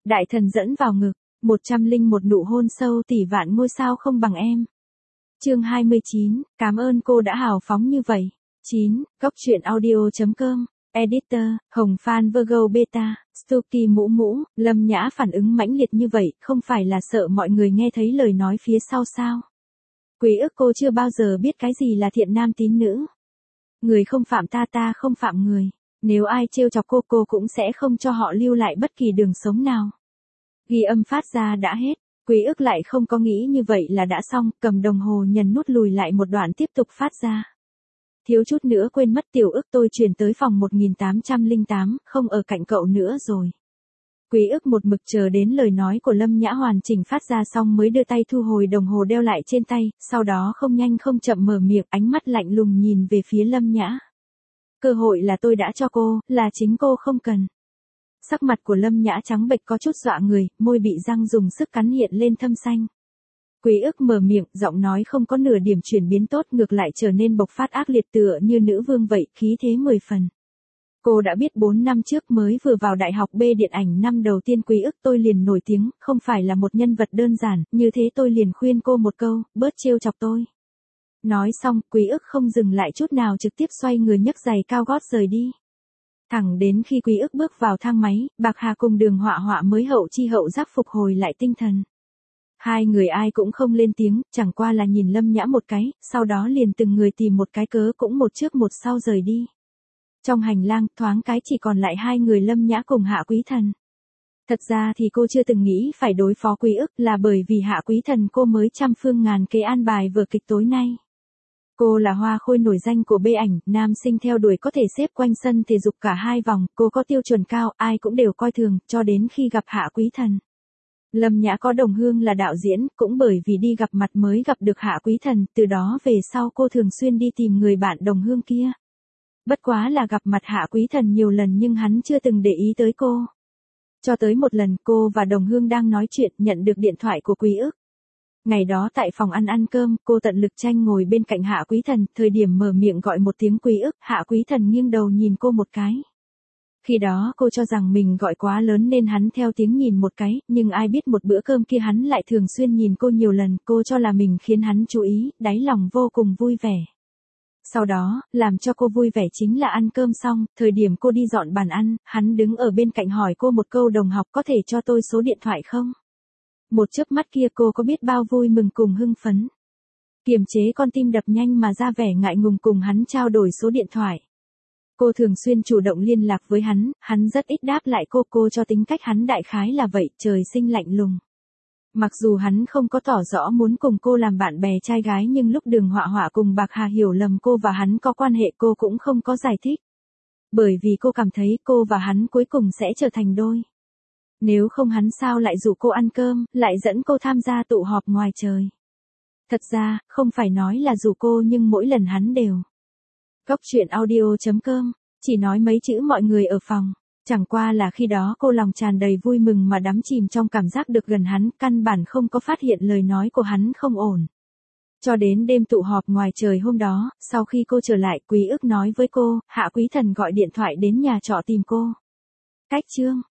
Đại thần dẫn vào ngực, 101 nụ hôn sâu tỷ vạn ngôi sao không bằng em. Chương 29, cảm ơn cô đã hào phóng như vậy. 9, Góc truyện audio.com, Editor, Hồng Phan Virgo Beta, Stucky Mũ Mũ, Lâm Nhã phản ứng mãnh liệt như vậy, không phải là sợ mọi người nghe thấy lời nói phía sau sao? Quý ức cô chưa bao giờ biết cái gì là thiện nam tín nữ. Người không phạm ta, ta không phạm người. Nếu ai trêu chọc cô cũng sẽ không cho họ lưu lại bất kỳ đường sống nào. Ghi âm phát ra đã hết. Quý ức lại không có nghĩ như vậy là đã xong, cầm đồng hồ nhấn nút lùi lại một đoạn tiếp tục phát ra. Thiếu chút nữa quên mất tiểu ức, tôi chuyển tới phòng 1808, không ở cạnh cậu nữa rồi. Quý ức một mực chờ đến lời nói của Lâm Nhã hoàn chỉnh phát ra xong mới đưa tay thu hồi đồng hồ đeo lại trên tay, sau đó không nhanh không chậm mở miệng, ánh mắt lạnh lùng nhìn về phía Lâm Nhã. Cơ hội là tôi đã cho cô, là chính cô không cần. Sắc mặt của Lâm Nhã trắng bệch có chút dọa người, môi bị răng dùng sức cắn hiện lên thâm xanh. Quý ức mở miệng, giọng nói không có nửa điểm chuyển biến tốt, ngược lại trở nên bộc phát ác liệt tựa như nữ vương vậy, khí thế 10 phần. Cô đã biết 4 năm trước mới vừa vào đại học B điện ảnh năm đầu tiên Quý ức tôi liền nổi tiếng, không phải là một nhân vật đơn giản, như thế tôi liền khuyên cô một câu, bớt trêu chọc tôi. Nói xong, Quý ức không dừng lại chút nào trực tiếp xoay người nhấc giày cao gót rời đi. Thẳng đến khi Quý ức bước vào thang máy, Bạc Hà cùng Đường Họa Họa mới hậu chi hậu giác phục hồi lại tinh thần. Hai người ai cũng không lên tiếng, chẳng qua là nhìn Lâm Nhã một cái, sau đó liền từng người tìm một cái cớ cũng một trước một sau rời đi. Trong hành lang, thoáng cái chỉ còn lại hai người Lâm Nhã cùng Hạ Quý Thần. Thật ra thì cô chưa từng nghĩ phải đối phó Quý ức, là bởi vì Hạ Quý Thần cô mới trăm phương ngàn kế an bài vở kịch tối nay. Cô là hoa khôi nổi danh của B ảnh, nam sinh theo đuổi có thể xếp quanh sân thể dục cả 2 vòng, cô có tiêu chuẩn cao, ai cũng đều coi thường, cho đến khi gặp Hạ Quý Thần. Lâm Nhã có đồng hương là đạo diễn, cũng bởi vì đi gặp mặt mới gặp được Hạ Quý Thần, từ đó về sau cô thường xuyên đi tìm người bạn đồng hương kia. Bất quá là gặp mặt Hạ Quý Thần nhiều lần nhưng hắn chưa từng để ý tới cô. Cho tới một lần cô và đồng hương đang nói chuyện nhận được điện thoại của Quý ức. Ngày đó tại phòng ăn cơm, cô tận lực tranh ngồi bên cạnh Hạ Quý Thần, thời điểm mở miệng gọi một tiếng Quý ức, Hạ Quý Thần nghiêng đầu nhìn cô một cái. Khi đó cô cho rằng mình gọi quá lớn nên hắn theo tiếng nhìn một cái, nhưng ai biết một bữa cơm kia hắn lại thường xuyên nhìn cô nhiều lần, cô cho là mình khiến hắn chú ý, đáy lòng vô cùng vui vẻ. Sau đó, làm cho cô vui vẻ chính là ăn cơm xong, thời điểm cô đi dọn bàn ăn, hắn đứng ở bên cạnh hỏi cô một câu, đồng học có thể cho tôi số điện thoại không? Một chớp mắt kia cô có biết bao vui mừng cùng hưng phấn. Kiềm chế con tim đập nhanh mà ra vẻ ngại ngùng cùng hắn trao đổi số điện thoại. Cô thường xuyên chủ động liên lạc với hắn rất ít đáp lại cô cho tính cách hắn đại khái là vậy, trời sinh lạnh lùng. Mặc dù hắn không có tỏ rõ muốn cùng cô làm bạn bè trai gái nhưng lúc Đường Họa Họa cùng Bạc Hà hiểu lầm cô và hắn có quan hệ cô cũng không có giải thích. Bởi vì cô cảm thấy cô và hắn cuối cùng sẽ trở thành đôi. Nếu không hắn sao lại rủ cô ăn cơm, lại dẫn cô tham gia tụ họp ngoài trời. Thật ra, không phải nói là rủ cô nhưng mỗi lần hắn đều. Góc truyện audio.com, chỉ nói mấy chữ mọi người ở phòng. Chẳng qua là khi đó cô lòng tràn đầy vui mừng mà đắm chìm trong cảm giác được gần hắn, căn bản không có phát hiện lời nói của hắn không ổn. Cho đến đêm tụ họp ngoài trời hôm đó, sau khi cô trở lại, Quý ức nói với cô, Hạ Quý Thần gọi điện thoại đến nhà trọ tìm cô. Cách chương.